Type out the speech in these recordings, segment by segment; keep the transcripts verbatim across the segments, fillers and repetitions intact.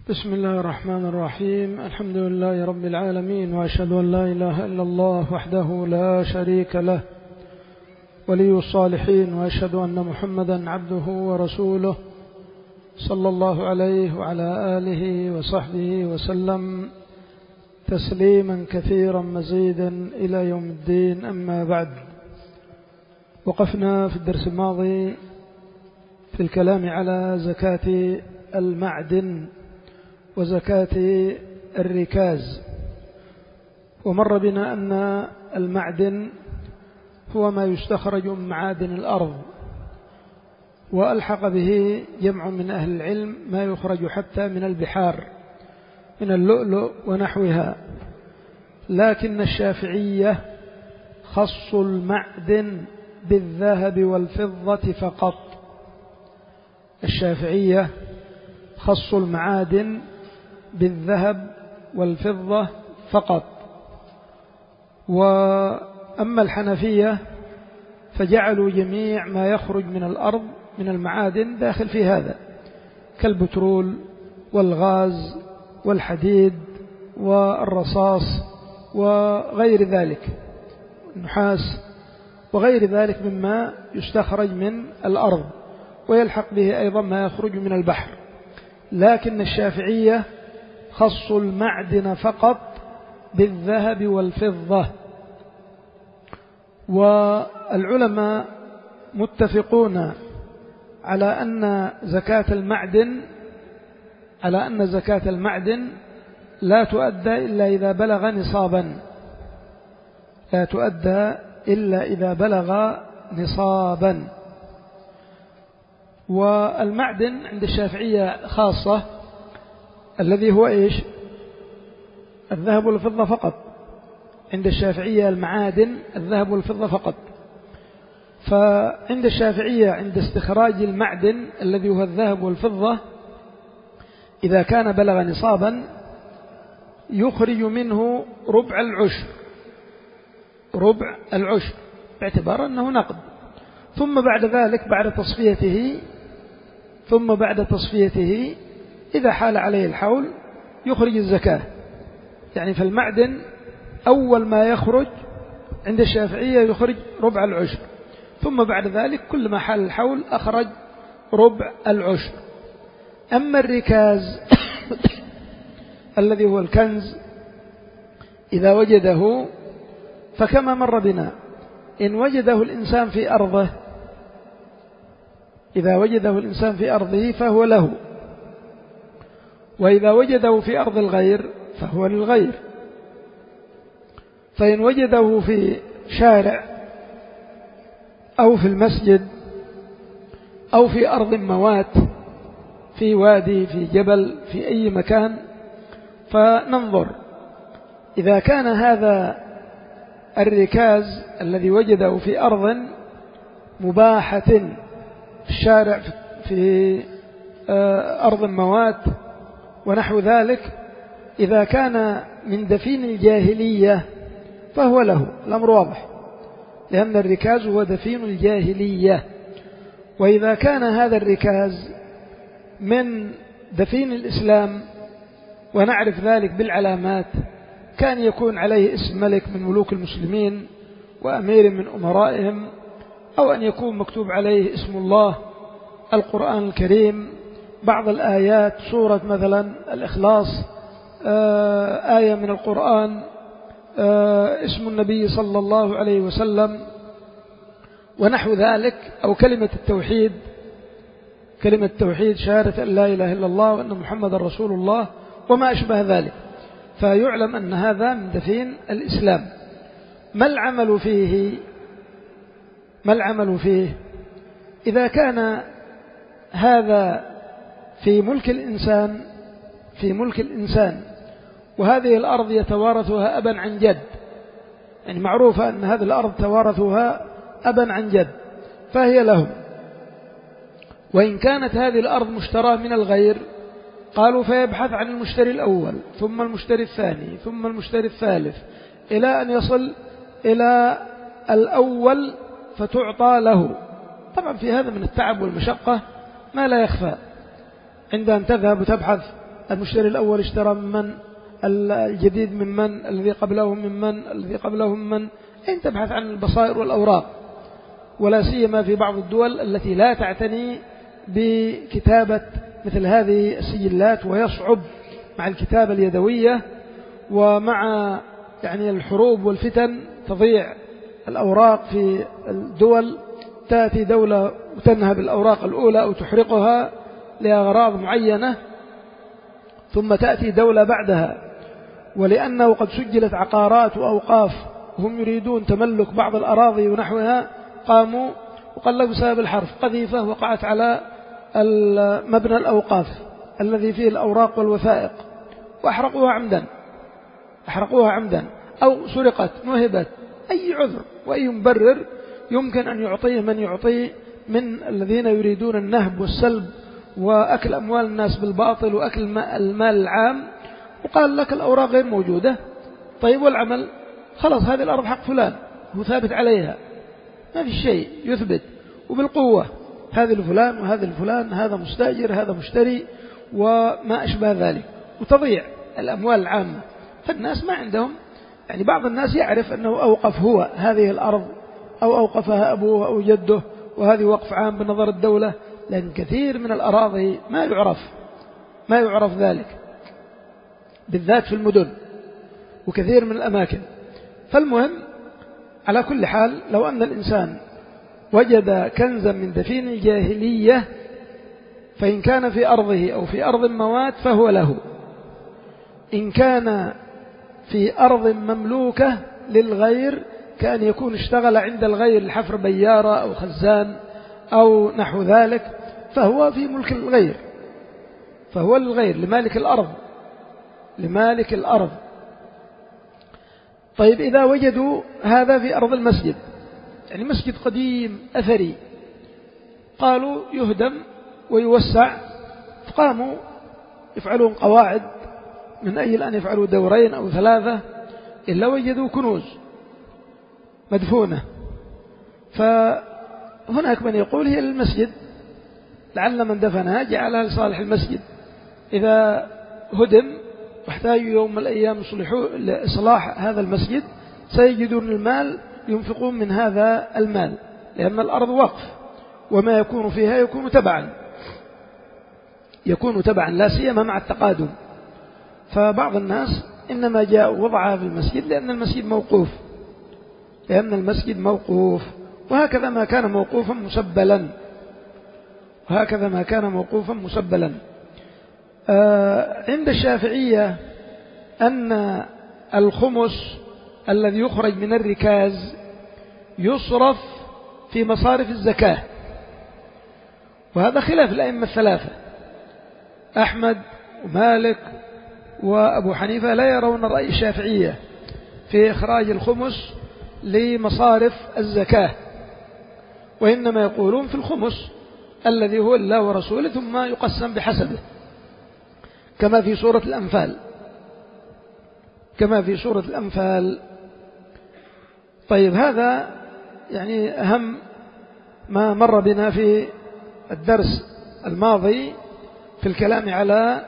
بسم الله الرحمن الرحيم. الحمد لله رب العالمين، وأشهد أن لا إله إلا الله وحده لا شريك له ولي الصالحين، وأشهد أن محمدا عبده ورسوله صلى الله عليه وعلى آله وصحبه وسلم تسليما كثيرا مزيدا إلى يوم الدين. أما بعد، وقفنا في الدرس الماضي في الكلام على زكاة المعدن وزكاة الركاز، ومر بنا أن المعدن هو ما يستخرج من معادن الأرض، وألحق به جمع من أهل العلم ما يخرج حتى من البحار من اللؤلؤ ونحوها، لكن الشافعية خصوا المعدن بالذهب والفضة فقط. الشافعية خصوا المعادن بالذهب والفضة فقط، وأما الحنفية فجعلوا جميع ما يخرج من الأرض من المعادن داخل في هذا، كالبترول والغاز والحديد والرصاص وغير ذلك، النحاس وغير ذلك مما يستخرج من الأرض، ويلحق به أيضا ما يخرج من البحر. لكن الشافعية خصوا المعدن فقط بالذهب والفضة، والعلماء متفقون على أن زكاة المعدن على أن زكاة المعدن لا تؤدى إلا إذا بلغ نصابا لا تؤدى إلا إذا بلغ نصابا. والمعدن عند الشافعية خاصة الذي هو إيش؟ الذهب والفضة فقط. عند الشافعية المعادن الذهب والفضة فقط. فعند الشافعية عند استخراج المعدن الذي هو الذهب والفضة، إذا كان بلغ نصابا يخرج منه ربع العشر ربع العشر باعتبار أنه نقد، ثم بعد ذلك بعد تصفيته ثم بعد تصفيته إذا حال عليه الحول يخرج الزكاة. يعني فالمعدن أول ما يخرج عند الشافعية يخرج ربع العشر، ثم بعد ذلك كل ما حال الحول أخرج ربع العشر. أما الركاز الذي هو الكنز إذا وجده فكما مر بنا، إن وجده الإنسان في أرضه إذا وجده الإنسان في أرضه فهو له، وإذا وجده في أرض الغير فهو للغير. فإن وجده في شارع أو في المسجد أو في أرض موات، في وادي، في جبل، في أي مكان، فننظر إذا كان هذا الركاز الذي وجده في أرض مباحة في الشارع، في أرض موات ونحو ذلك، إذا كان من دفين الجاهلية فهو له، الأمر واضح، لأن الركاز هو دفين الجاهلية. وإذا كان هذا الركاز من دفين الإسلام ونعرف ذلك بالعلامات، كان يكون عليه اسم ملك من ملوك المسلمين وأمير من أمرائهم، أو أن يكون مكتوب عليه اسم الله، القرآن الكريم، بعض الآيات، سورة مثلا الإخلاص، آية من القرآن، اسم النبي صلى الله عليه وسلم ونحو ذلك، أو كلمة التوحيد كلمة التوحيد شهادة أن لا إله إلا الله وأن محمد رسول الله وما أشبه ذلك، فيعلم أن هذا من دفين الإسلام. ما العمل فيه ما العمل فيه إذا كان هذا في ملك الإنسان في ملك الإنسان وهذه الأرض يتوارثها أبا عن جد، يعني معروفة أن هذه الأرض توارثها أبا عن جد فهي لهم. وإن كانت هذه الأرض مشتراه من الغير، قالوا فيبحث عن المشتري الأول ثم المشتري الثاني ثم المشتري الثالث إلى أن يصل إلى الأول فتعطى له. طبعا في هذا من التعب والمشقة ما لا يخفى، عند أن تذهب وتبحث المشتري الأول اشترى ممن، الجديد ممن، الذي قبله ممن، الذي قبله ممن. أن تبحث عن البصائر والأوراق، ولا سيما في بعض الدول التي لا تعتني بكتابة مثل هذه السجلات، ويصعب مع الكتابة اليدوية ومع يعني الحروب والفتن تضيع الأوراق في الدول. تأتي دولة وتنهب الأوراق الأولى أو تحرقها لأغراض معينة، ثم تأتي دولة بعدها، ولأنه قد سجلت عقارات وأوقاف وهم يريدون تملك بعض الأراضي ونحوها، قاموا وقلبوا بسبب الحرف قذيفة وقعت على مبنى الأوقاف الذي فيه الأوراق والوثائق، وأحرقوها عمدا أحرقوها عمدا أو سرقت نهبت. أي عذر وأي مبرر يمكن أن يعطيه من يعطيه من الذين يريدون النهب والسلب وأكل أموال الناس بالباطل وأكل المال العام، وقال لك الأوراق غير موجودة. طيب والعمل؟ خلاص هذه الأرض حق فلان، هو ثابت عليها، ما في شيء يثبت، وبالقوة هذه الفلان وهذا الفلان، هذا مستأجر هذا مشتري وما أشبه ذلك، وتضيع الأموال العامة. فالناس ما عندهم، يعني بعض الناس يعرف أنه أوقف هو هذه الأرض أو أوقفها أبوه أو جده، وهذه وقف عام بنظر الدولة، لأن كثير من الأراضي ما يعرف ما يعرف ذلك، بالذات في المدن وكثير من الأماكن. فالمهم على كل حال، لو أن الإنسان وجد كنزا من دفين الجاهلية، فإن كان في أرضه أو في أرض موات فهو له. إن كان في أرض مملوكة للغير، كأن يكون اشتغل عند الغير الحفر بيارة أو خزان أو نحو ذلك، فهو في ملك الغير، فهو للغير، لمالك الأرض لمالك الأرض. طيب إذا وجدوا هذا في أرض المسجد، يعني مسجد قديم أثري، قالوا يهدم ويوسع، فقاموا يفعلون قواعد من أجل أن يفعلوا دورين أو ثلاثة، إلا وجدوا كنوز مدفونة. فهناك من يقول هي للمسجد، لعل من دفنها جعلها لصالح المسجد، إذا هدم واحتاجوا يوم من الأيام لإصلاح هذا المسجد سيجدون المال ينفقون من هذا المال، لأن الأرض وقف، وما يكون فيها يكون تبعا يكون تبعا لا سيما مع التقادم. فبعض الناس إنما جاء وضعها في المسجد لأن المسجد موقوف لأن المسجد موقوف وهكذا ما كان موقوفا مسبلا وهكذا ما كان موقوفا مسبلا. آه عند الشافعية أن الخمس الذي يخرج من الركاز يصرف في مصارف الزكاة، وهذا خلاف الأئمة الثلاثة، أحمد ومالك وأبو حنيفة لا يرون رأي الشافعية في إخراج الخمس لمصارف الزكاة، وإنما يقولون في الخمس الذي هو الله ورسوله ثم يقسم بحسبه كما في سورة الأنفال كما في سورة الأنفال. طيب هذا يعني أهم ما مر بنا في الدرس الماضي في الكلام على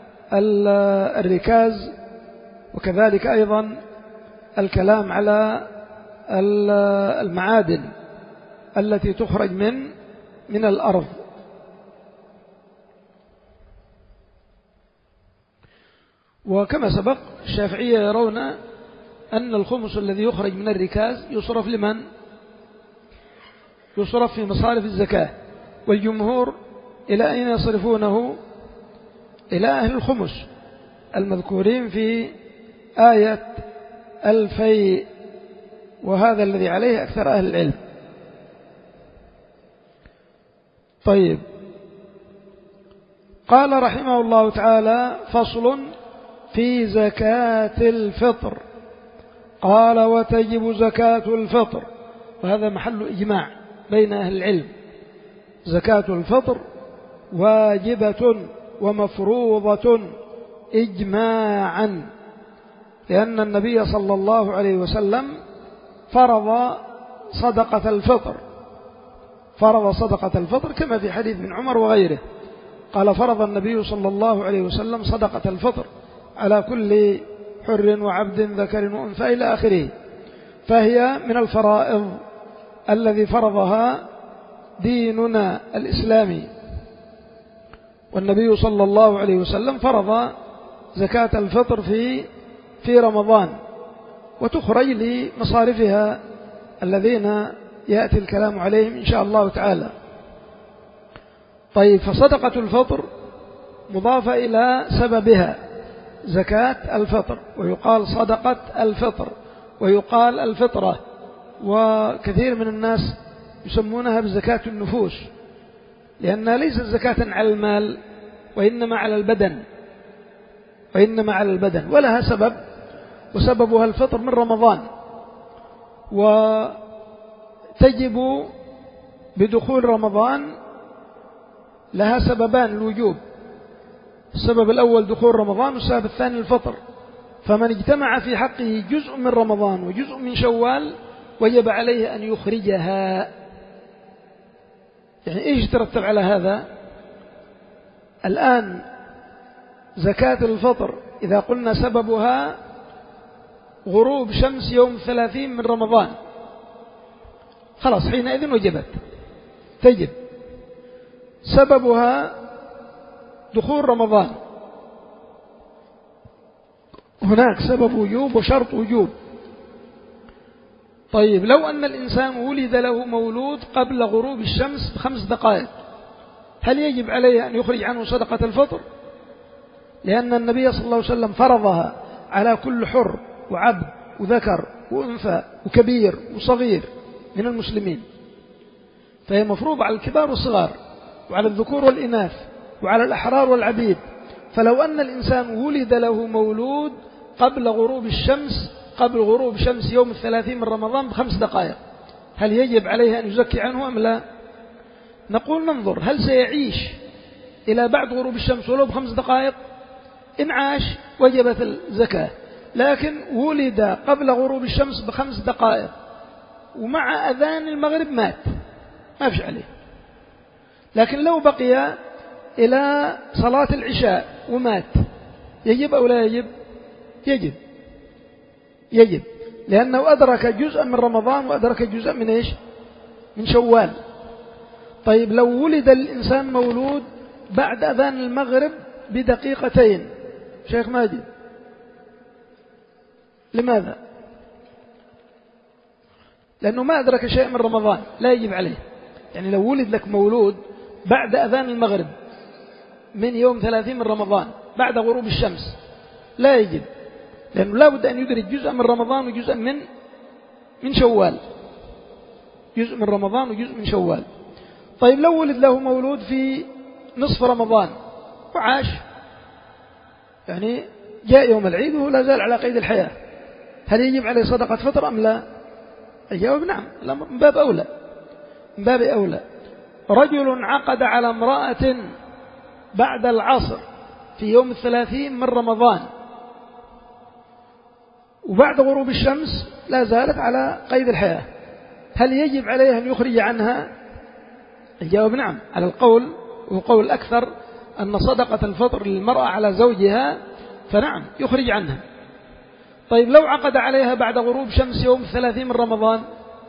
الركاز، وكذلك أيضا الكلام على المعادن التي تخرج من من الأرض. وكما سبق الشافعية يرون أن الخمس الذي يخرج من الركاز يصرف لمن؟ يصرف في مصارف الزكاة، والجمهور إلى أين يصرفونه؟ إلى أهل الخمس المذكورين في آية الفيء، وهذا الذي عليه أكثر أهل العلم. طيب قال رحمه الله تعالى: فصل في زكاة الفطر. قال: وتجب زكاة الفطر، وهذا محل إجماع بين أهل العلم، زكاة الفطر واجبة ومفروضة إجماعا، لأن النبي صلى الله عليه وسلم فرض صدقة الفطر فرض صدقة الفطر كما في حديث ابن عمر وغيره، قال فرض النبي صلى الله عليه وسلم صدقة الفطر على كل حر وعبد ذكر وأنثى إلى آخره، فهي من الفرائض الذي فرضها ديننا الإسلامي. والنبي صلى الله عليه وسلم فرض زكاة الفطر في في رمضان، وتخرج لمصارفها الذين يأتي الكلام عليهم إن شاء الله تعالى. طيب، فصدقة الفطر مضافة إلى سببها زكاة الفطر، ويقال صدقة الفطر، ويقال الفطرة، وكثير من الناس يسمونها بزكاة النفوس، لأنها ليست زكاة على المال وإنما على البدن، وإنما على البدن، ولها سبب، وسببها الفطر من رمضان، وتجب بدخول رمضان. لها سببان الوجوب، السبب الأول دخول رمضان، والسبب الثاني الفطر. فمن اجتمع في حقه جزء من رمضان وجزء من شوال وجب عليه أن يخرجها. يعني إيش ترتب على هذا؟ الآن زكاة الفطر إذا قلنا سببها غروب شمس يوم الثلاثين من رمضان، خلاص حينئذ وجبت، تجب. سببها دخول رمضان، هناك سبب وجوب وشرط وجوب. طيب، لو أن الإنسان ولد له مولود قبل غروب الشمس بخمس دقائق، هل يجب عليه أن يخرج عنه صدقة الفطر؟ لأن النبي صلى الله عليه وسلم فرضها على كل حر وعبد وذكر وأنثى وكبير وصغير من المسلمين، فهي مفروضة على الكبار والصغار، وعلى الذكور والإناث، وعلى الأحرار والعبيد. فلو أن الإنسان ولد له مولود قبل غروب الشمس قبل غروب شمس يوم الثلاثين من رمضان بخمس دقائق، هل يجب عليه أن يزكي عنه أم لا؟ نقول ننظر هل سيعيش إلى بعد غروب الشمس ولو بخمس دقائق. إن عاش وجبت الزكاة، لكن ولد قبل غروب الشمس بخمس دقائق ومع أذان المغرب مات، ما فيش عليه. لكن لو بقي إلى صلاة العشاء ومات، يجب أو لا يجب؟ يجب يجب لأنه أدرك جزءا من رمضان وأدرك جزءا من إيش؟ من شوال. طيب، لو ولد الإنسان مولود بعد أذان المغرب بدقيقتين، شيخ ماجد، لماذا؟ لأنه ما أدرك شيء من رمضان، لا يجب عليه. يعني لو ولد لك مولود بعد أذان المغرب من يوم ثلاثين من رمضان بعد غروب الشمس، لا يجب، لأنه لا بد أن يدرك جزء من رمضان وجزء من من شوال، جزء من رمضان وجزء من شوال. طيب، لو ولد له مولود في نصف رمضان وعاش، يعني جاء يوم العيد وهو لا زال على قيد الحياة، هل يجب عليه صدقة فطر أم لا؟ الجواب نعم، من باب أولى، من باب أولى. رجل عقد على امرأة بعد العصر في يوم الثلاثين من رمضان، وبعد غروب الشمس لا زالت على قيد الحياة، هل يجب عليه أن يخرج عنها؟ الجواب نعم، على القول وقول الأكثر أن صدقة الفطر للمرأة على زوجها فنعم يخرج عنها. طيب، لو عقد عليها بعد غروب شمس يوم الثلاثين من رمضان،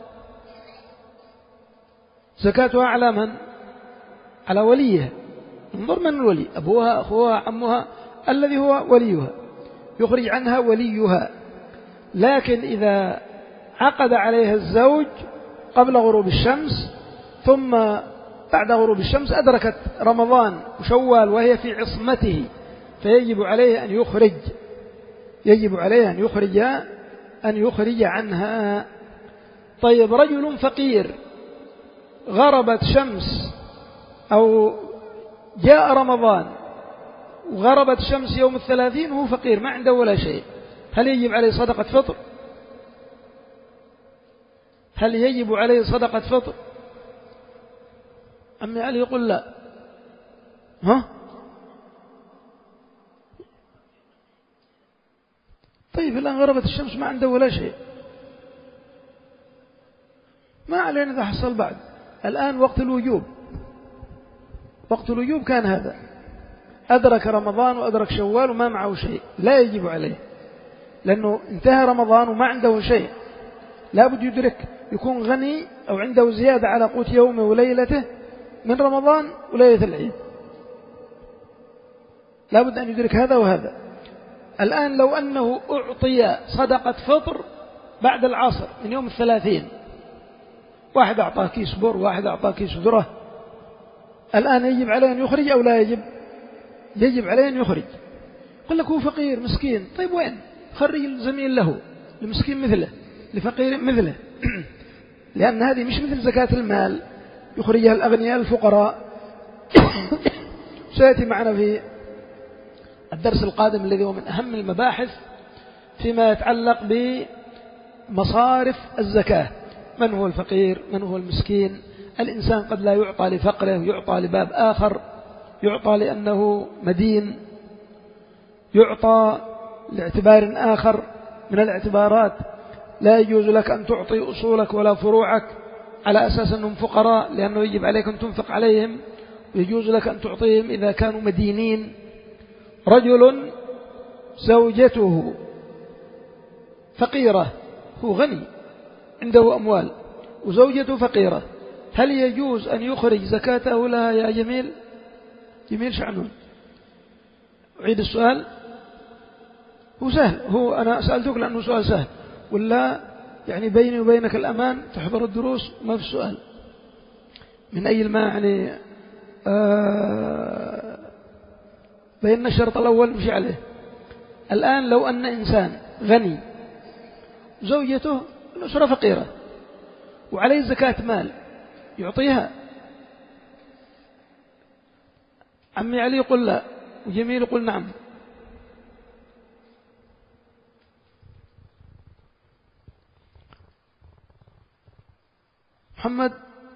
زكاتها على من؟ على وليها. انظر من الولي، أبوها، أخوها، عمها، الذي هو وليها، يخرج عنها وليها. لكن إذا عقد عليها الزوج قبل غروب الشمس ثم بعد غروب الشمس أدركت رمضان وشوال وهي في عصمته، فيجب عليه أن يخرج يجب عليه أن يخرج أن يخرج عنها. طيب، رجل فقير غربت شمس أو جاء رمضان وغربت شمس يوم الثلاثين وهو فقير ما عنده ولا شيء، هل يجب عليه صدقة فطر؟ هل يجب عليه صدقة فطر؟ أمي علي يقول لا. ها؟ طيب، الآن غربت الشمس ما عنده ولا شيء، ما علينا إذا حصل بعد. الآن وقت الوجوب، وقت الوجوب كان هذا، أدرك رمضان وأدرك شوال وما معه شيء لا يجب عليه، لأنه انتهى رمضان وما عنده شيء، لا بد يدرك، يكون غني أو عنده زيادة على قوت يومه وليلته من رمضان وليلة العيد، لا بد أن يدرك هذا وهذا. الآن لو أنه أعطي صدقة فطر بعد العصر من يوم الثلاثين، واحد أعطاه كيس بر، واحد أعطاه كيس ذرة، الآن يجب عليه أن يخرج أو لا يجب؟ يجب عليه أن يخرج. قل لك هو فقير مسكين، طيب وين؟ خرج الزميل له، لمسكين مثله، لفقير مثله لأن هذه مش مثل زكاة المال يخرجها الأغنياء الفقراء. سيأتي معنا في الدرس القادم الذي هو من أهم المباحث فيما يتعلق بمصارف الزكاة، من هو الفقير، من هو المسكين. الإنسان قد لا يعطى لفقره، يعطى لباب آخر، يعطى لأنه مدين، يعطى لاعتبار آخر من الاعتبارات. لا يجوز لك أن تعطي أصولك ولا فروعك على أساس أنهم فقراء، لأنه يجب عليك أن تنفق عليهم، ويجوز لك أن تعطيهم إذا كانوا مدينين. رجل زوجته فقيرة، هو غني عنده أموال وزوجته فقيرة، هل يجوز أن يخرج زكاته لها يا جميل؟ جميل شعنون، أعيد السؤال. هو سهل، هو أنا سألتك لأنه سؤال سهل، ولا يعني بيني وبينك الأمان تحضر الدروس ما في السؤال من أي الماء يعني آه بين الشرط الأول مشي عليه. الآن لو أن إنسان غني زوجته الأسرة فقيرة وعليه زكاة مال يعطيها، عمي علي يقول لا وجميل يقول نعم. محمد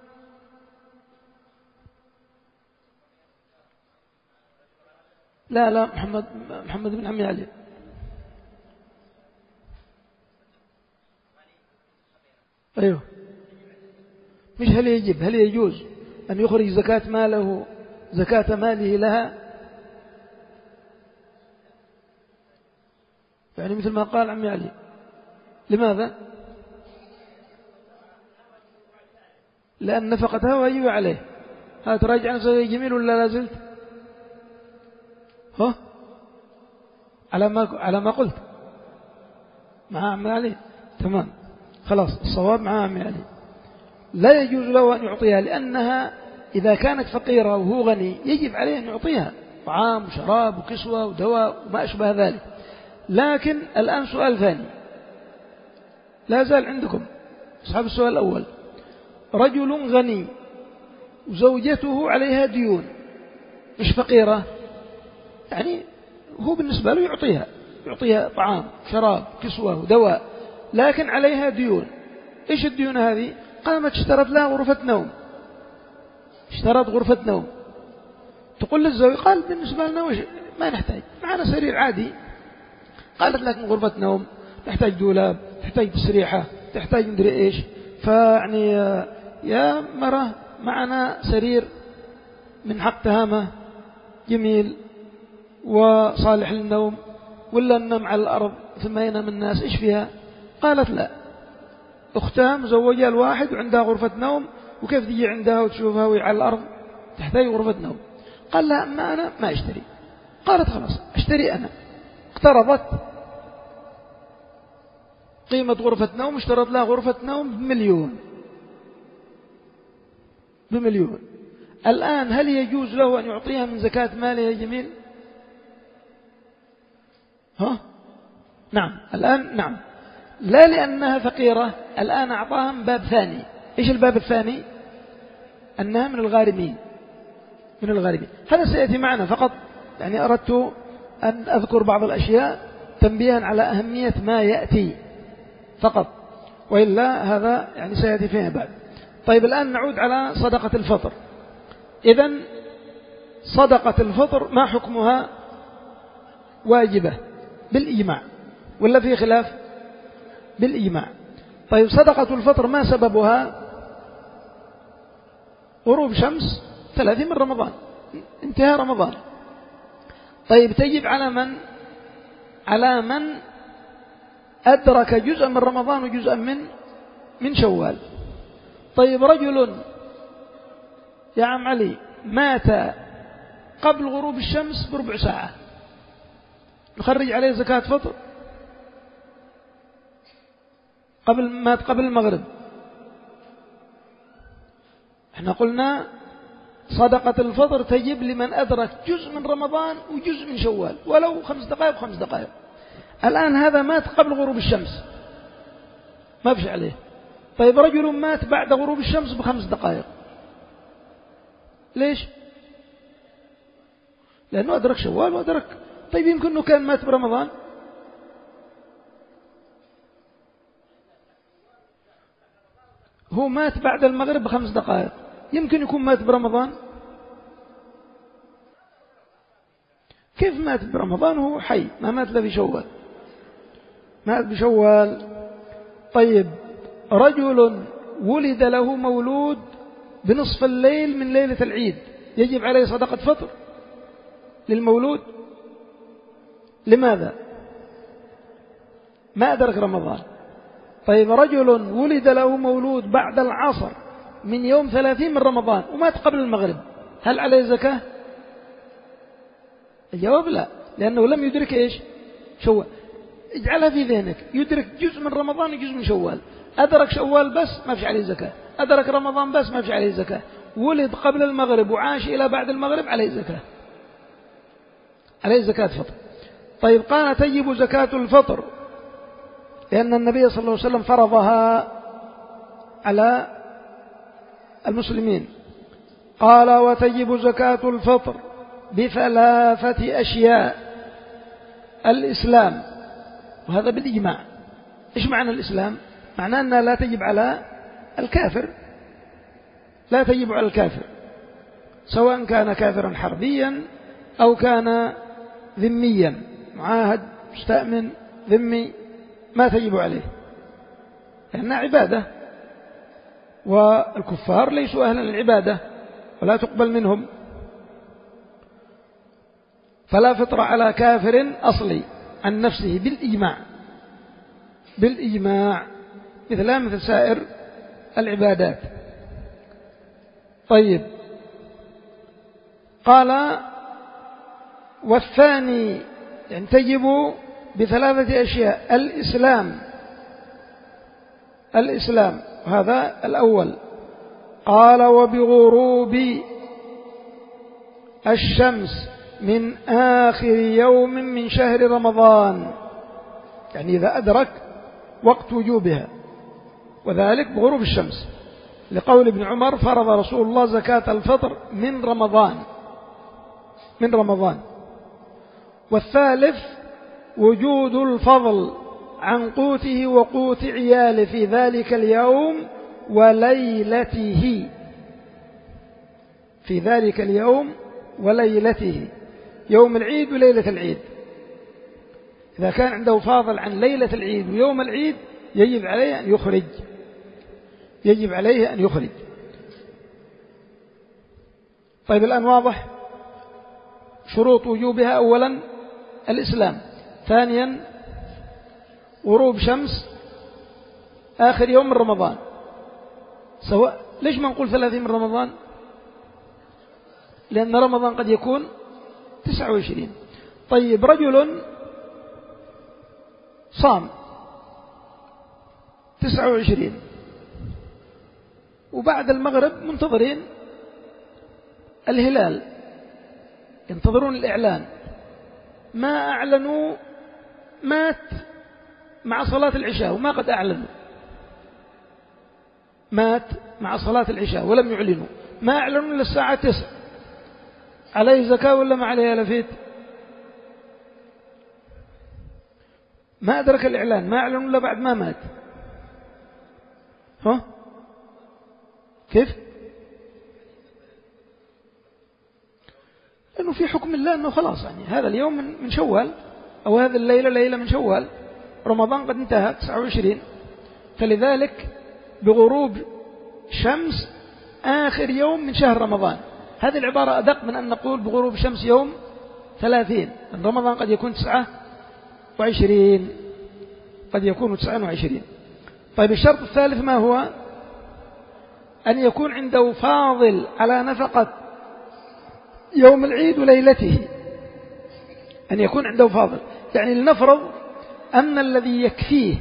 لا لا محمد محمد بن عمي علي. أيوه، مش هل يجب، هل يجوز أن يخرج زكاة ماله، زكاة ماله لها، يعني مثل ما قال عمي علي. لماذا؟ لأن نفقتها واجب عليه. هل تراجع نفسك جميل ولا لا زلت؟ ها؟ على ما على ما قلت مع عمي علي، تمام، خلاص الصواب مع عمي علي. لا يجوز له أن يعطيها، لأنها إذا كانت فقيرة وهو غني يجب عليه أن يعطيها طعام وشراب وكسوة ودواء وما أشبه ذلك. لكن الآن سؤال ثاني لا زال عندكم أصحاب السؤال الأول، رجل غني وزوجته عليها ديون، مش فقيرة، يعني هو بالنسبة له يعطيها يعطيها طعام شراب كسوة ودواء، لكن عليها ديون. إيش الديون هذه؟ قامت اشترت لها غرفة نوم، اشترت غرفة نوم، تقول للزوج قال بالنسبة لنا ما نحتاج، معنا سرير عادي. قالت لك من غرفة نوم تحتاج دولاب، تحتاج تسريحة، تحتاج مدري إيش، فيعني يا مرة معنا سرير من حق تهامة جميل وصالح للنوم، ولا ننام على الأرض ثم ينام الناس، إيش فيها؟ قالت لا، أختها مزوجة الواحد وعندها غرفة نوم، وكيف تجي عندها وتشوفها وهي على الأرض؟ تحتاج غرفة نوم. قال لا ما أنا ما أشتري. قالت خلاص أشتري أنا. اقترضت قيمة غرفة نوم، اشترت لها غرفة نوم بمليون بمليون. الآن هل يجوز له أن يعطيها من زكاة ماله يا جميل؟ ها؟ نعم الآن نعم، لا لأنها فقيرة، الآن أعطاها من باب ثاني. إيش الباب الثاني؟ أنها من الغارمين، من الغارمين. هذا سيأتي معنا، فقط يعني أردت أن أذكر بعض الأشياء تنبيها على أهمية ما يأتي فقط، وإلا هذا يعني سيأتي فيها بعد. طيب الآن نعود على صدقة الفطر. إذن صدقة الفطر ما حكمها؟ واجبة بالإجماع ولا في خلاف؟ بالإجماع. طيب صدقة الفطر ما سببها؟ غروب شمس ثلاثين من رمضان، انتهى رمضان. طيب تجب على من؟ على من أدرك جزءا من رمضان وجزءا من من شوال. طيب رجل يا عم علي مات قبل غروب الشمس بربع ساعة، نخرج عليه زكاة فطر؟ قبل مات قبل المغرب، احنا قلنا صدقة الفطر تجب لمن أدرك جزء من رمضان وجزء من شوال ولو خمس دقائق خمس دقائق. الآن هذا مات قبل غروب الشمس ما فيش عليه. طيب رجل مات بعد غروب الشمس بخمس دقائق، ليش؟ لأنه أدرك شوال وأدرك. طيب يمكن أنه كان مات برمضان، هو مات بعد المغرب بخمس دقائق، يمكن يكون مات برمضان. كيف مات برمضان وهو حي؟ ما مات له بشوال، مات بشوال. طيب رجل ولد له مولود بنصف الليل من ليلة العيد، يجب عليه صدقة فطر للمولود؟ لماذا؟ ما أدرك رمضان. طيب رجل ولد له مولود بعد العصر من يوم ثلاثين من رمضان ومات قبل المغرب، هل عليه زكاة؟ الجواب لا، لأنه لم يدرك إيش؟ شوال. اجعلها في ذهنك، يدرك جزء من رمضان وجزء من شوال. أدرك شوال بس ما في عليه زكاة، أدرك رمضان بس ما في عليه زكاة، ولد قبل المغرب وعاش إلى بعد المغرب عليه زكاة، عليه زكاة فطر. طيب قال تجب زكاة الفطر لأن النبي صلى الله عليه وسلم فرضها على المسلمين. قال وتجب زكاة الفطر بثلاثة أشياء: الإسلام، وهذا بالإجماع. إيش معنى الإسلام؟ معناه أنها لا تجب على الكافر، لا تجب على الكافر سواء كان كافرا حربيا أو كان ذميا، معاهد مستأمن ذمي، ما تجب عليه لأنها عبادة، والكفار ليسوا أهلا للعبادة ولا تقبل منهم. فلا فطر على كافر أصلي عن نفسه بالإجماع، بالإجماع مثل مثل سائر العبادات. طيب قال والثاني يعني تجب بثلاثة أشياء: الإسلام، الإسلام هذا الأول. قال وبغروب الشمس من آخر يوم من شهر رمضان، يعني إذا أدرك وقت وجوبها، وذلك بغروب الشمس، لقول ابن عمر فرض رسول الله زكاة الفطر من رمضان، من رمضان. والثالث وجود الفضل عن قوته وقوت عياله في ذلك اليوم وليلته، في ذلك اليوم وليلته، يوم العيد وليلة العيد. إذا كان عنده فاضل عن ليلة العيد ويوم العيد يجب عليه أن يخرج، يجب عليه أن يخرج. طيب الآن واضح شروط وجوبها: أولا الإسلام، ثانيا غروب شمس آخر يوم من رمضان، سواء ليش ما نقول ثلاثين من رمضان؟ لأن رمضان قد يكون تسعة وعشرين. طيب رجل صام تسعة وعشرين وبعد المغرب منتظرين الهلال، ينتظرون الإعلان، ما أعلنوا، مات مع صلاة العشاء وما قد أعلنوا، مات مع صلاة العشاء ولم يعلنوا، ما أعلنوا إلا الساعة تسع، عليه زكاة ولا ما عليه لفيت؟ ما أدرك الإعلان، ما أعلنوا إلا بعد ما مات. ها كيف؟ لأنه في حكم الله أنه خلاص، يعني هذا اليوم من شوال، أو هذه الليلة ليلة من شوال، رمضان قد انتهى تسعة وعشرين، فلذلك بغروب شمس آخر يوم من شهر رمضان. هذه العبارة أدق من أن نقول بغروب شمس يوم ثلاثين، رمضان قد يكون تسعة وعشرين، قد يكون تسعة وعشرين. طيب الشرط الثالث ما هو؟ أن يكون عنده فاضل على نفقة يوم العيد وليلته، أن يكون عنده فاضل. يعني لنفرض أن الذي يكفيه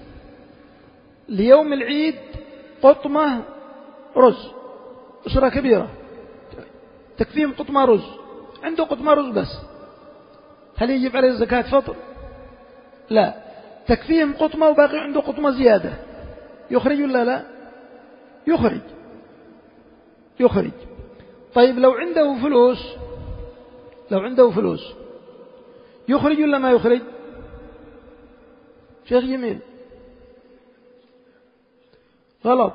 ليوم العيد قطمة رز، أسرة كبيرة تكفيهم قطمة رز، عنده قطمة رز بس، هل يجب عليه زكاة فطر؟ لا، تكفيهم قطمة وباقي عنده قطمة زيادة، يخرج ولا لا؟ يخرج يخرج. طيب لو عنده فلوس، لو عنده فلوس يخرج ولا ما يخرج؟ شيخ جميل غلط.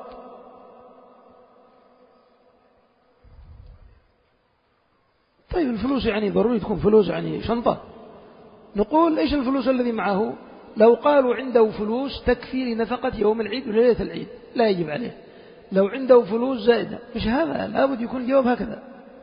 طيب الفلوس يعني ضروري تكون فلوس يعني شنطة؟ نقول إيش الفلوس الذي معه؟ لو قالوا عنده فلوس تكفي لنفقة يوم العيد وليلة العيد لا يجب عليه. لو عنده فلوس زائدة، مش هذا، لابد يكون الجواب هكذا.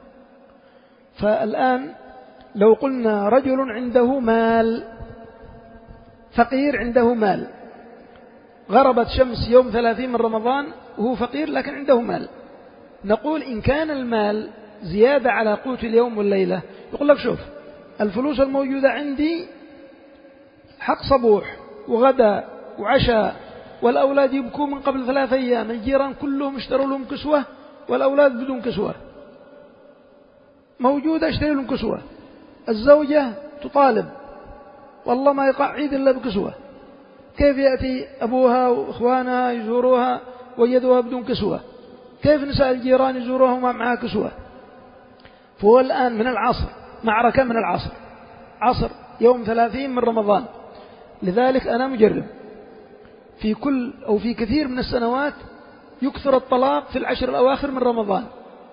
فالآن لو قلنا رجل عنده مال، فقير عنده مال، غربت شمس يوم ثلاثين من رمضان وهو فقير لكن عنده مال، نقول إن كان المال زيادة على قوت اليوم والليلة، يقول لك شوف الفلوس الموجودة عندي حق صبوح وغدا وعشاء، والأولاد يبكوا من قبل ثلاثة أيام، الجيران كلهم اشتروا لهم كسوة والأولاد بدون كسوة موجودة، اشتري لهم كسوة، الزوجة تطالب والله ما يقع عيد إلا بكسوة، كيف يأتي أبوها وإخوانها يزوروها ويدوها بدون كسوة؟ كيف نساء الجيران يزوروها وما معها كسوة؟ فهو الآن من العصر معركة، من العصر عصر يوم ثلاثين من رمضان. لذلك أنا مجرب في كل أو في كثير من السنوات يكثر الطلاق في العشر الأواخر من رمضان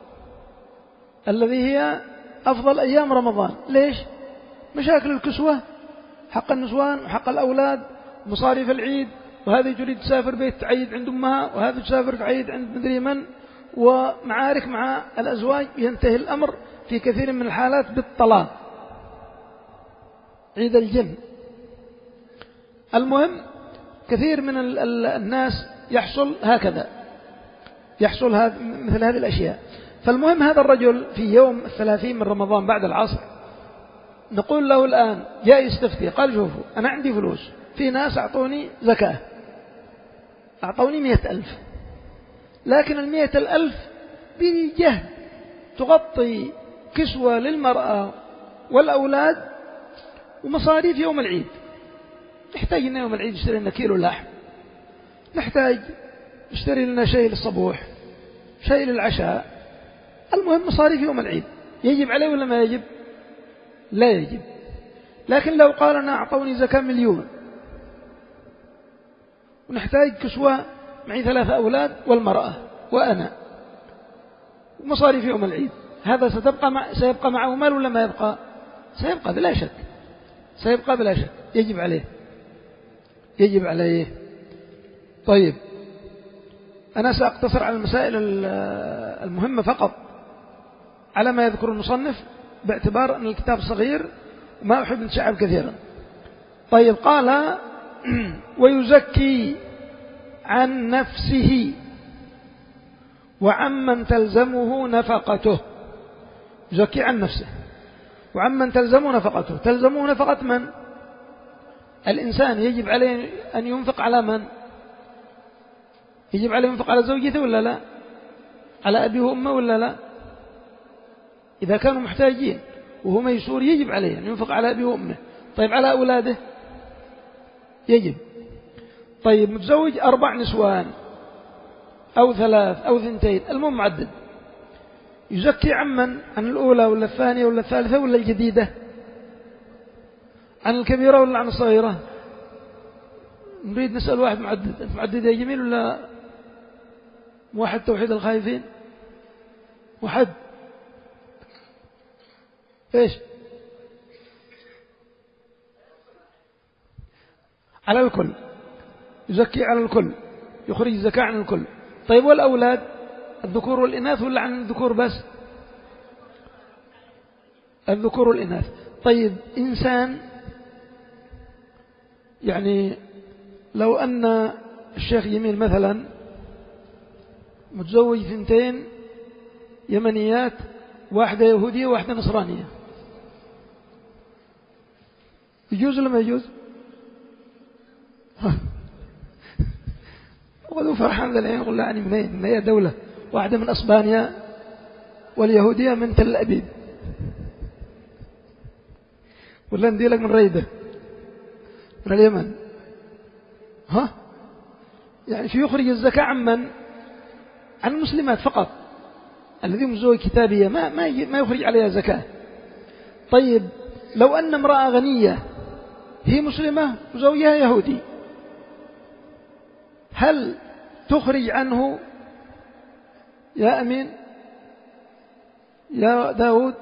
الذي هي أفضل أيام رمضان. ليش؟ مشاكل الكسوة، حق النسوان وحق الأولاد، مصاريف العيد، وهذه تريد تسافر بيت تعيد عند أمها، وهذه تسافر تعيد عند مدري من، ومعارك مع الأزواج، ينتهي الأمر في كثير من الحالات بالطلاق، عيد الجن. المهم كثير من الناس يحصل هكذا، يحصل هذا مثل هذه الأشياء. فالمهم هذا الرجل في يوم الثلاثين من رمضان بعد العصر نقول له الآن جاء يستفتي، قال شوفوا أنا عندي فلوس، في ناس أعطوني زكاة، أعطوني مئة ألف، لكن المئة الألف بجهد تغطي كسوة للمرأة والأولاد ومصاريف يوم العيد. نحتاج لنا يوم العيد نشتري لنا كيلو لحم، نحتاج نشتري لنا شيء للصبوح، شيء للعشاء، المهم مصاريف يوم العيد. يجب عليه ولا ما يجب؟ لا يجب. لكن لو قال أنا أعطوني زكاة مليون ونحتاج كسوة، معي ثلاثة أولاد والمرأة وأنا، ومصاريف يوم العيد، هذا ستبقى مع سيبقى معه مال ولا ما يبقى؟ سيبقى بلا شك، سيبقى بلا شك، يجب عليه، يجب عليه. طيب أنا سأقتصر على المسائل المهمة فقط على ما يذكر المصنف، باعتبار أن الكتاب صغير وما أحب نتشعب كثيرا. طيب قال ويزكي عن نفسه وعمن تلزمه نفقته. يزكي عن نفسه وعمن تلزمه نفقته. تلزمه نفقة من؟ الإنسان يجب عليه أن ينفق على من؟ يجب عليه ينفق على زوجته ولا لا؟ على أبيه وأمه ولا لا؟ إذا كانوا محتاجين وهو ميسور يجب عليه أن ينفق على أبيه وأمه. طيب على أولاده يجب. طيب متزوج أربع نسوان أو ثلاث أو ثنتين، المهم معدد، يزكي عمن؟ عن الأولى ولا الثانية ولا الثالثة ولا الجديدة؟ عن الكبيرة ولا عن الصغيرة؟ نريد نسأل واحد معدد. أنت معدد يا جميل ولا موحد توحيد الخايفين؟ موحد إيش؟ على الكل، يزكي على الكل، يخرج الزكاة عن الكل. طيب والأولاد الذكور والإناث ولا عن الذكور بس؟ الذكور والإناث. طيب إنسان يعني لو أن الشيخ يمين مثلا متزوج ثنتين يمنيات، واحدة يهودية وواحدة نصرانية، يجوز ولا ما يجوز؟ وذو فرحان ذا العين يقول لا يعني منين؟ من أي دولة؟ واحدة من أسبانيا واليهودية من تل أبيب، ولا ندي لك من ريدة من اليمن. ها يعني شو يخرج الزكاة عن من؟ عن المسلمات فقط، الذي مزوج كتابية ما ما ما يخرج عليها زكاة. طيب لو أن امرأة غنية هي مسلمة وزوجها يهودي، هل تخرج عنه يا أمين يا داود؟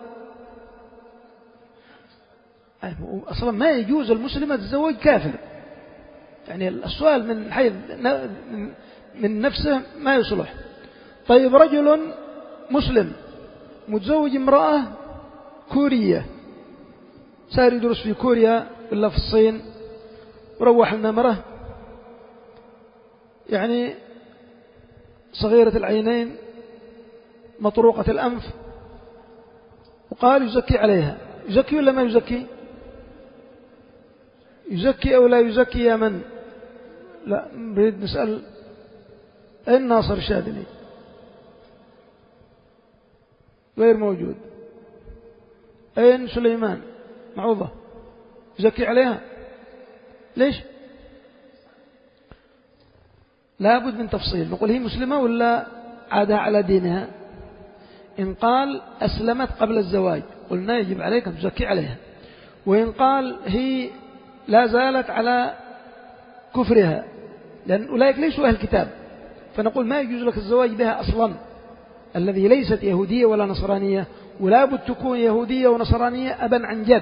أصلا ما يجوز المسلمة تتزوج كافر، يعني السؤال من حيث من نفسه ما يصلح. طيب رجل مسلم متزوج امرأة كورية، صار يدرس في كوريا ولا في الصين، وروح لنا مرة يعني صغيرة العينين مطروقة الأنف، وقال يزكي عليها، يزكي ولا ما يزكي؟ يزكي أو لا يزكي يا من؟ لا نريد نسأل أين ناصر الشاذلي؟ غير موجود. أين سليمان معوضة؟ يزكي عليها؟ ليش؟ لابد من تفصيل، نقول هي مسلمة ولا عادها على دينها؟ إن قال أسلمت قبل الزواج قلنا يجب عليك أن تزكي عليها، وإن قال هي لا زالت على كفرها، لأن أولئك ليسوا أهل كتاب، فنقول ما يجوز لك الزواج بها أصلا، الذي ليست يهودية ولا نصرانية، ولا بد تكون يهودية ونصرانية أبا عن جد،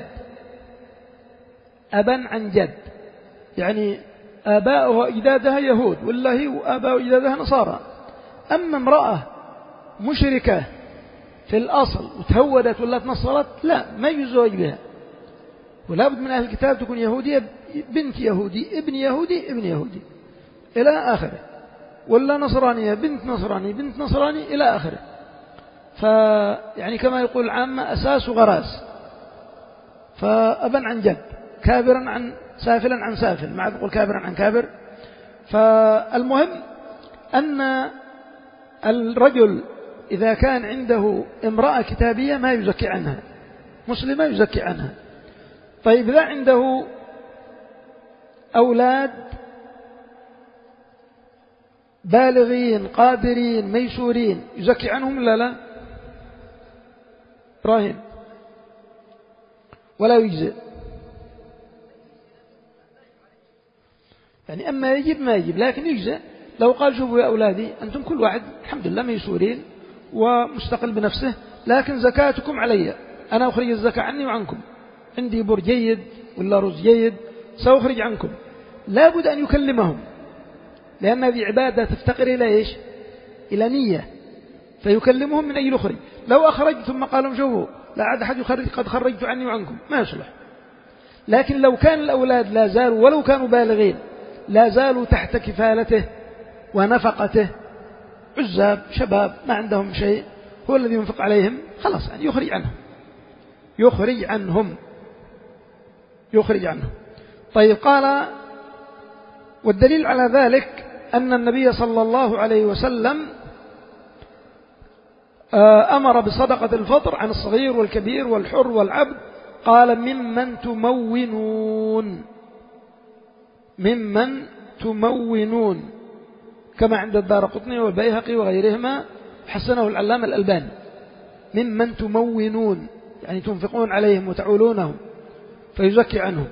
أبا عن جد، يعني آباؤها وأجدادها يهود ولا هي وآباؤها وأجدادها نصارى. أما امرأة مشركة في الأصل وتهودت ولا تنصرت لا ما يزوج بها، ولا بد من أهل الكتاب تكون يهودية بنت يهودي ابن يهودي ابن يهودي إلى آخره، ولا نصرانية بنت نصراني بنت نصراني إلى آخره. فيعني كما يقول العامة أساس وغراس، فأبا عن جد كابرا عن سافلا عن سافل، ما تقول كابرا عن كابر. فالمهم أن الرجل إذا كان عنده امرأة كتابية ما يزكي عنها، مسلمة يزكي عنها. طيب إذا عنده أولاد بالغين قادرين ميسورين يزكي عنهم ولا لا؟ إبراهيم ولا يجزئ، يعني أما يجب ما يجب لكن يجزئ. لو قال شوفوا يا أولادي أنتم كل واحد الحمد لله ميسورين ومستقل بنفسه، لكن زكاتكم علي، أنا أخرج الزكاة عني وعنكم، عندي بر جيد ولا رز جيد سأخرج عنكم. لا بد أن يكلمهم، لأن هذه عبادة تفتقر إلى إيش؟ إلى نية، فيكلمهم من أي يخرج. لو أخرج ثم قالوا شوفوا لا عاد أحد يخرج قد خرجت عني وعنكم ما يصلح. لكن لو كان الأولاد لا زالوا ولو كانوا بالغين لا زالوا تحت كفالته ونفقته، عزاب شباب ما عندهم شيء هو الذي ينفق عليهم، خلاص يعني يخرج عنهم يخرج عنهم يخرج عنهم. طيب قال والدليل على ذلك أن النبي صلى الله عليه وسلم أمر بصدقة الفطر عن الصغير والكبير والحر والعبد، قال ممن تمونون ممن تمونون كما عند الدارقطني والبيهقي وغيرهما، حسنه العلامة الألباني. ممن تمونون يعني تنفقون عليهم وتعولونهم فيزكي عنهم.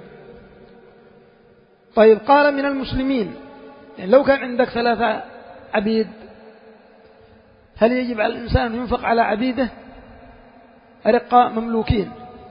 طيب قال من المسلمين، يعني لو كان عندك ثلاثة عبيد هل يجب على الإنسان أن ينفق على عبيده؟ أرقاء مملوكين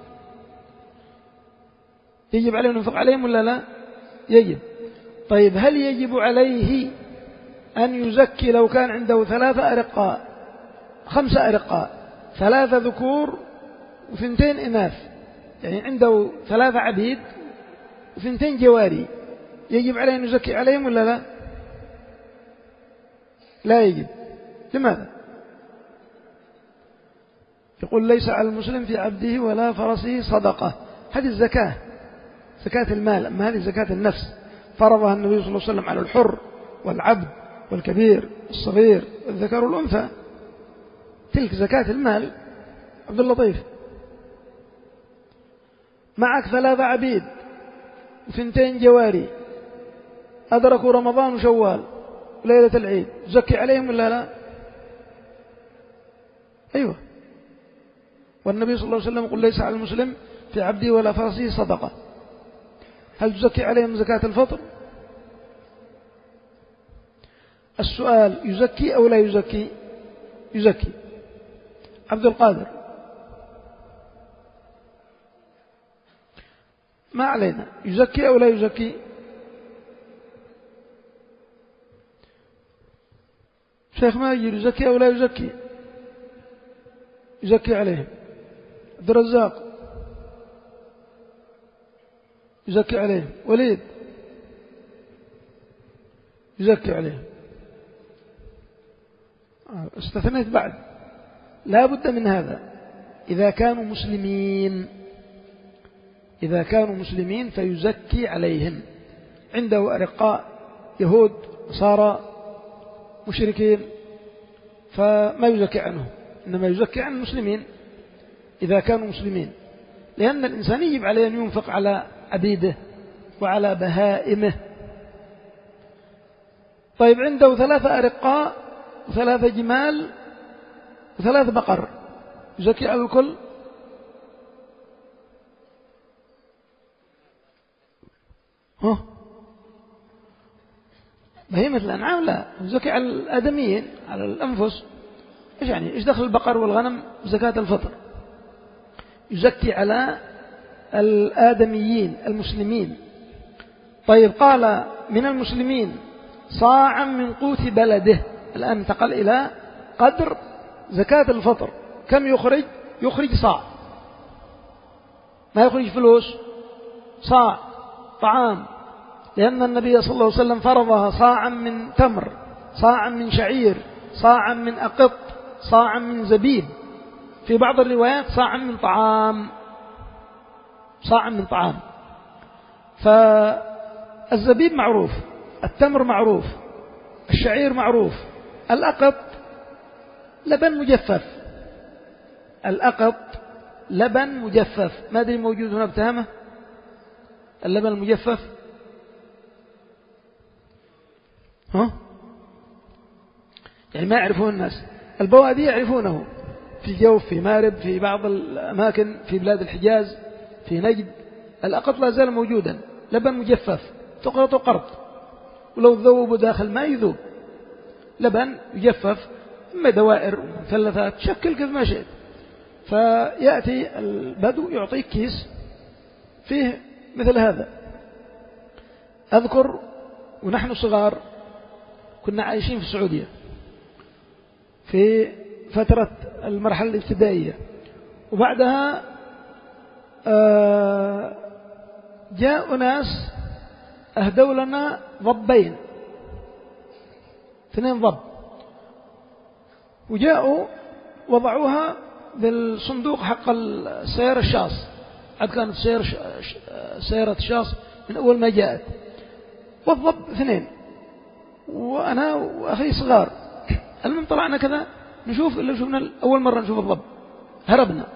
يجب عليه أن ينفق عليهم ولا لا؟ يجب. طيب هل يجب عليه أن يزكي لو كان عنده ثلاثة أرقاء خمسة أرقاء ثلاثة ذكور وثنتين إناث، يعني عنده ثلاثة عبيد وثنتين جواري، يجب عليه أن يزكي عليهم ولا لا؟ لا يجب. لماذا؟ يقول ليس على المسلم في عبده ولا فرسه صدقة. هذه الزكاة، زكاة المال، أما هذه زكاة النفس فرضها النبي صلى الله عليه وسلم على الحر والعبد والكبير والصغير والذكر والأنثى. تلك زكاة المال. عبد اللطيف، معك ثلاثة عبيد وثنتين جواري أدركوا رمضان وشوال وليلة العيد، زكي عليهم ولا لا؟ أيوة. والنبي صلى الله عليه وسلم يقول ليس على المسلم في عبده ولا فرسه صدقة. هل تزكي عليهم زكاة الفطر؟ السؤال يزكي أو لا يزكي؟ يزكي. عبد القادر، ما علينا، يزكي أو لا يزكي؟ شيخ ماجد، يزكي أو لا يزكي؟ يزكي عليهم. عبد الرزاق، يزكي عليهم. وليد، يزكي عليهم. استثنيت بعد، لا بد من هذا. إذا كانوا مسلمين، إذا كانوا مسلمين فيزكي عليهم. عنده أرقاء يهود نصارى مشركين فما يزكي عنهم، إنما يزكي عن المسلمين إذا كانوا مسلمين، لأن الإنسان يجب عليه أن ينفق على عبيده وعلى بهائمه. طيب عنده ثلاثة أرقاء وثلاثة جمال وثلاثة بقر، يزكي على الكل؟ ها؟ بهيمة الأنعام لا، يزكي على الآدميين، على الأنفس. إيش يعني؟ إيش دخل البقر والغنم زكاة الفطر؟ يزكي على الآدميين المسلمين. طيب قال من المسلمين صاعا من قوت بلده، الآن انتقل إلى قدر زكاة الفطر. كم يخرج؟ يخرج صاع، ما يخرج فلوس، صاع طعام، لأن النبي صلى الله عليه وسلم فرضها صاعا من تمر، صاعا من شعير، صاعا من أقط، صاعا من زبيب، في بعض الروايات صاعا من طعام، صاعا من طعام. فالزبيب معروف، التمر معروف، الشعير معروف، الأقط لبن مجفف، الأقط لبن مجفف، ما أدري موجود هنا بتهمة اللبن المجفف؟ ها؟ يعني ما يعرفون الناس. البوادي يعرفونه، في جوف، في مارب، في بعض الأماكن في بلاد الحجاز، في نجد. الأقط لا زال موجودا، لبن مجفف تقرط قرط، ولو ذوب داخل ما يذوب، لبن يجفف، إما دوائر ومثلثات، شكل كيف ما شئت. فيأتي البدو يعطيك كيس فيه مثل هذا. أذكر ونحن صغار كنا عايشين في السعودية في فترة المرحلة الابتدائية، وبعدها جاء ناس أهدوا لنا ضبين، اثنين ضب، وجاءوا وضعوها بالصندوق حق السيارة الشاص. عاد كانت سيارة الشاص من أول ما جاءت، والضب اثنين، وأنا وأخي صغار. المهم طلعنا كذا نشوف، إلا شفنا أول مرة نشوف الضب، هربنا.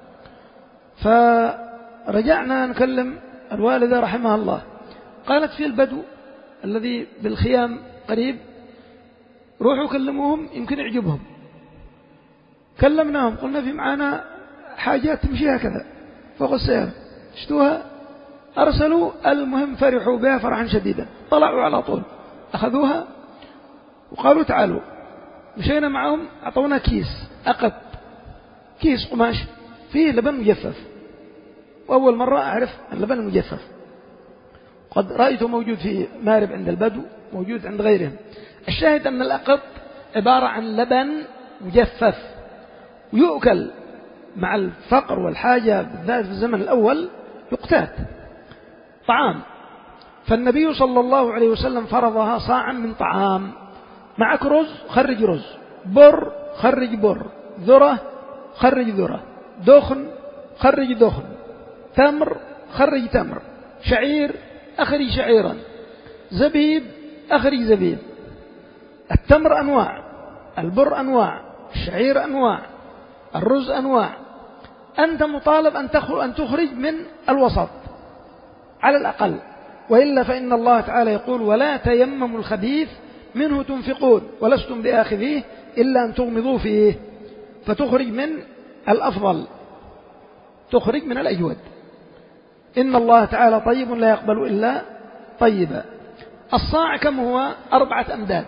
فرجعنا نكلم الوالدة رحمها الله، قالت في البدو الذي بالخيام قريب روحوا كلموهم يمكن يعجبهم. كلمناهم، قلنا في معانا حاجات تمشي هكذا فوق السيارة، اشتوها، أرسلوا. المهم فرحوا بها فرحا شديدا، طلعوا على طول أخذوها وقالوا تعالوا. مشينا معهم، أعطونا كيس أقط، كيس قماش فيه لبن مجفف، وأول مرة أعرف اللبن المجفف. قد رأيته موجود في مارب عند البدو، موجود عند غيرهم. الشاهد أن الأقط عبارة عن لبن مجفف ويؤكل مع الفقر والحاجة بالذات في الزمن الأول يقتات طعام، فالنبي صلى الله عليه وسلم فرضها صاعا من طعام. معك رز خرج رز، بر خرج بر، ذرة خرج ذرة، دخن خرج دخن، تمر خرج تمر، شعير أخرج شعيرا، زبيب أخرج زبيب. التمر أنواع، البر أنواع، الشعير أنواع، الرز أنواع. أنت مطالب أن تخرج من الوسط على الأقل، وإلا فإن الله تعالى يقول ولا تيمموا الخبيث منه تنفقون ولستم بآخذيه إلا أن تغمضوا فيه، فتخرج من الأفضل، تخرج من الأجود. إن الله تعالى طيب لا يقبل إلا طيبا. الصاع كم هو؟ أربعة أمداد.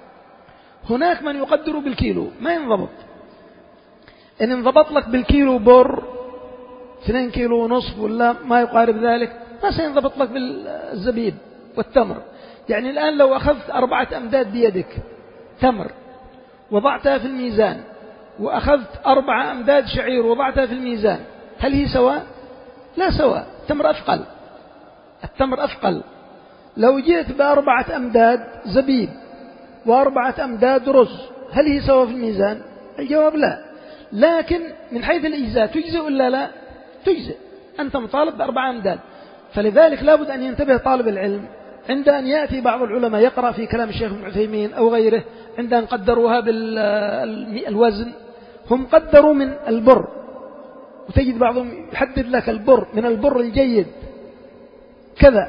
هناك من يقدر بالكيلو، ما ينضبط. إن انضبط لك بالكيلو بر اثنين كيلو ونصف ولا ما يقارب ذلك، ما سينضبط لك بالزبيب والتمر. يعني الآن لو أخذت أربعة أمداد بيدك تمر وضعتها في الميزان، وأخذت أربعة أمداد شعير وضعتها في الميزان، هل هي سواء؟ لا سواء. التمر أثقل، التمر أثقل. لو جئت بأربعة أمداد زبيب وأربعة أمداد رز، هل هي سواء في الميزان؟ الجواب لا. لكن من حيث الإجزاء تجزئ ولا لا؟ تجزئ. أنت مطالب بأربعة أمداد. فلذلك لابد أن ينتبه طالب العلم عند أن يأتي بعض العلماء يقرأ في كلام الشيخ ابن عثيمين أو غيره عند أن قدروها بالوزن، هم قدروا من البر، وتجد بعضهم يحدد لك البر من البر الجيد كذا،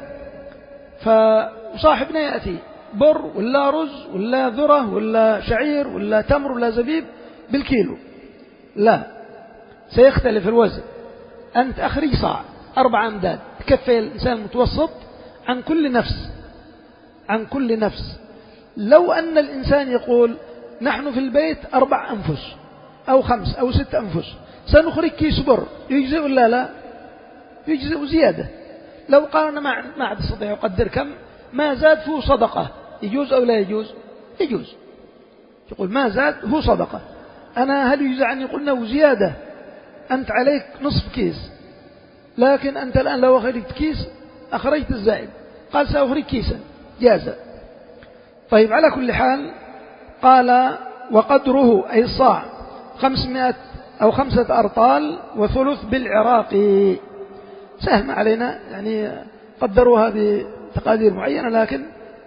فصاحبنا يأتي بر ولا رز ولا ذرة ولا شعير ولا تمر ولا زبيب بالكيلو، لا، سيختلف الوزن. أنت أخرج صاع أربع أمداد تكفي الإنسان المتوسط عن كل نفس، عن كل نفس. لو أن الإنسان يقول نحن في البيت أربع أنفس أو خمس أو ست أنفس، سنخرج كيس بر، يجزئ ولا لا؟ يجزئ زيادة. لو قال أنا ما عاد استطيع أقدر كم، ما زاد فيه صدقة، يجوز أو لا يجوز؟ يجوز. يقول ما زاد هو صدقة. أنا هل يجزع أن يقولنا زيادة؟ أنت عليك نصف كيس، لكن أنت الآن لو أخرجت كيس أخرجت الزائد، قال سأخرج كيسا، جاز. طيب على كل حال قال وقدره أي الصاع خمسمائة أو خمسة أرطال وثلث بالعراقي. سهل ما علينا، يعني قدروها بتقادير معينة، لكن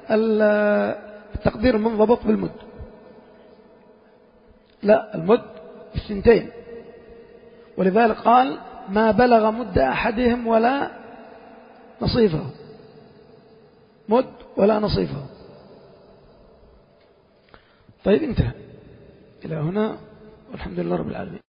التقدير منضبط بالمد. لا، المد السنتين، ولذلك قال ما بلغ مد أحدهم ولا نصيفه، مد ولا نصيفه. طيب انتهى إلى هنا، والحمد لله رب العالمين.